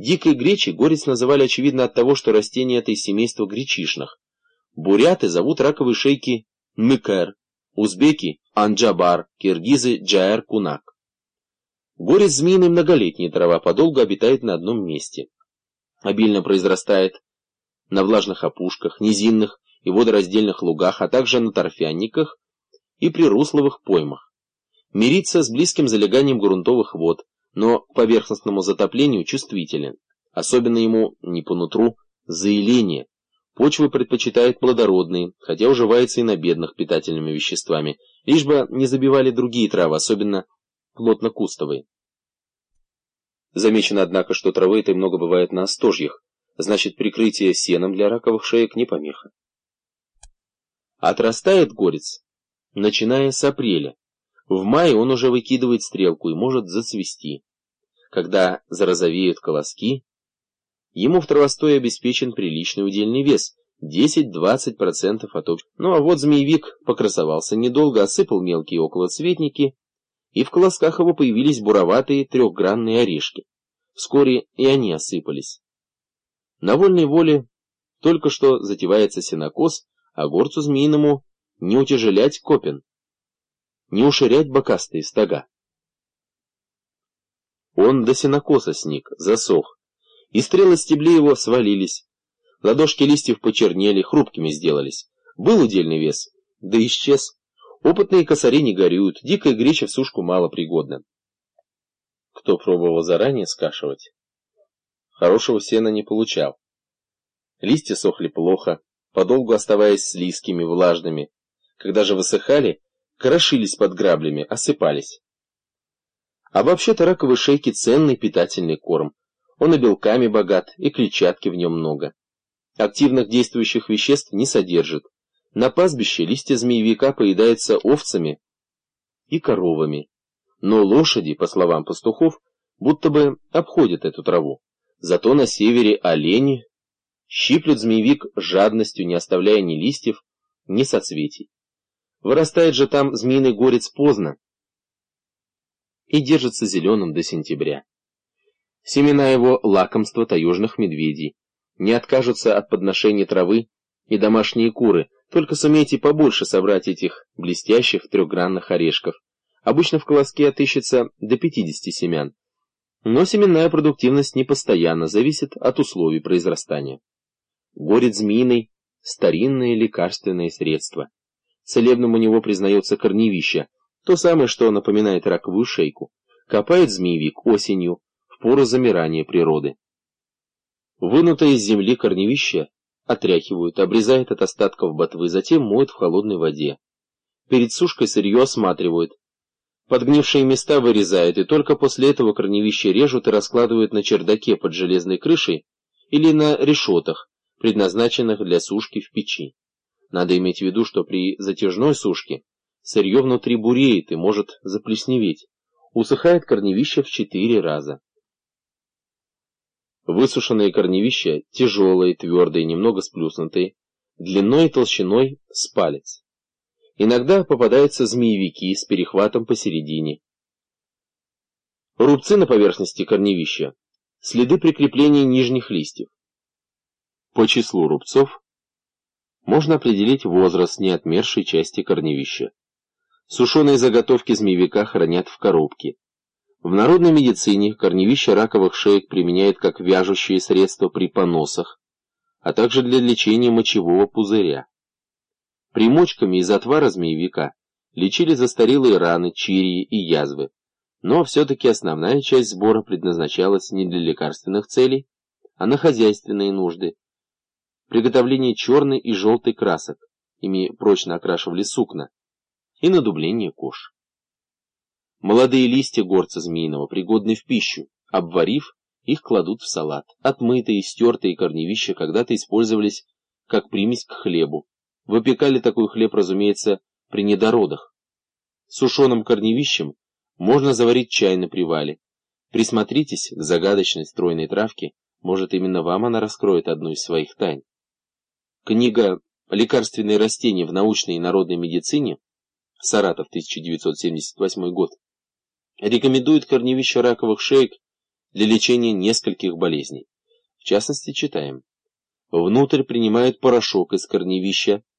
Дикой гречей горец называли, очевидно, от того, что растение это из семейства гречишных. Буряты зовут раковые шейки ныкер, узбеки – анджабар, киргизы – джаэр-кунак. Горец змеиный многолетняя трава, подолгу обитает на одном месте. Обильно произрастает на влажных опушках, низинных и водораздельных лугах, а также на торфянниках и прирусловых поймах. Мирится с близким залеганием грунтовых вод, но к поверхностному затоплению чувствителен. Особенно ему не по нутру заиление. Почвы предпочитает плодородные, хотя уживается и на бедных питательными веществами, лишь бы не забивали другие травы, особенно плотнокустовые. Замечено, однако, что травы этой много бывает на остожьях, значит, прикрытие сеном для раковых шеек не помеха. Отрастает горец, начиная с апреля. В мае он уже выкидывает стрелку и может зацвести. Когда зарозовеют колоски, ему в травостое обеспечен приличный удельный вес – 10-20% от общего. Ну а вот змеевик покрасовался недолго, осыпал мелкие околоцветники, и в колосках его появились буроватые трехгранные орешки. Вскоре и они осыпались. На вольной воле только что затевается сенокос, а горцу змеиному не утяжелять копен, не уширять бокастые стога. Он до сенокоса сник, засох, и стрелы стеблей его свалились, ладошки листьев почернели, хрупкими сделались. Был удельный вес, да исчез. Опытные косари не горюют, дикая греча в сушку мало пригодна. Кто пробовал заранее скашивать, хорошего сена не получал. Листья сохли плохо, подолгу оставаясь слизкими, влажными. Когда же высыхали, крошились под граблями, осыпались. А вообще-то раковые шейки – ценный питательный корм. Он и белками богат, и клетчатки в нем много. Активных действующих веществ не содержит. На пастбище листья змеевика поедаются овцами и коровами. Но лошади, по словам пастухов, будто бы обходят эту траву. Зато на севере олени щиплют змеевик жадностью, не оставляя ни листьев, ни соцветий. Вырастает же там змеиный горец поздно и держится зеленым до сентября. Семена его – лакомство таежных медведей. Не откажутся от подношения травы и домашние куры, только сумейте побольше собрать этих блестящих трехгранных орешков. Обычно в колоске отыщется до 50 семян. Но семенная продуктивность непостоянна, зависит от условий произрастания. Горец змеиный – старинное лекарственное средство. Целебным у него признается корневище, то самое, что напоминает раковую шейку. Копает змеевик осенью, в пору замирания природы. Вынутое из земли корневище отряхивают, обрезают от остатков ботвы, затем моют в холодной воде. Перед сушкой сырье осматривают. Подгнившие места вырезают, и только после этого корневище режут и раскладывают на чердаке под железной крышей или на решетах, предназначенных для сушки в печи. Надо иметь в виду, что при затяжной сушке сырье внутри буреет и может заплесневеть. Усыхает корневище в 4 раза. Высушенные корневища тяжелые, твердые, немного сплюснутые, длиной и толщиной с палец. Иногда попадаются змеевики с перехватом посередине. Рубцы на поверхности корневища, следы прикрепления нижних листьев. По числу рубцов можно определить возраст неотмершей части корневища. Сушеные заготовки змеевика хранят в коробке. В народной медицине корневища раковых шеек применяют как вяжущие средства при поносах, а также для лечения мочевого пузыря. Примочками из отвара змеевика лечили застарелые раны, чирии и язвы, но все-таки основная часть сбора предназначалась не для лекарственных целей, а на хозяйственные нужды. Приготовление черной и желтой красок, ими прочно окрашивали сукна, и на дубление кож. Молодые листья горца змеиного пригодны в пищу. Обварив, их кладут в салат. Отмытые и стертые корневища когда-то использовались как примесь к хлебу. Выпекали такой хлеб, разумеется, при недородах. Сушеным корневищем можно заварить чай на привале. Присмотритесь к загадочной стройной травке, может, именно вам она раскроет одну из своих тайн. Книга «Лекарственные растения в научной и народной медицине», Саратов, 1978 год, рекомендует корневища раковых шеек для лечения нескольких болезней. В частности, читаем. Внутрь принимают порошок из корневища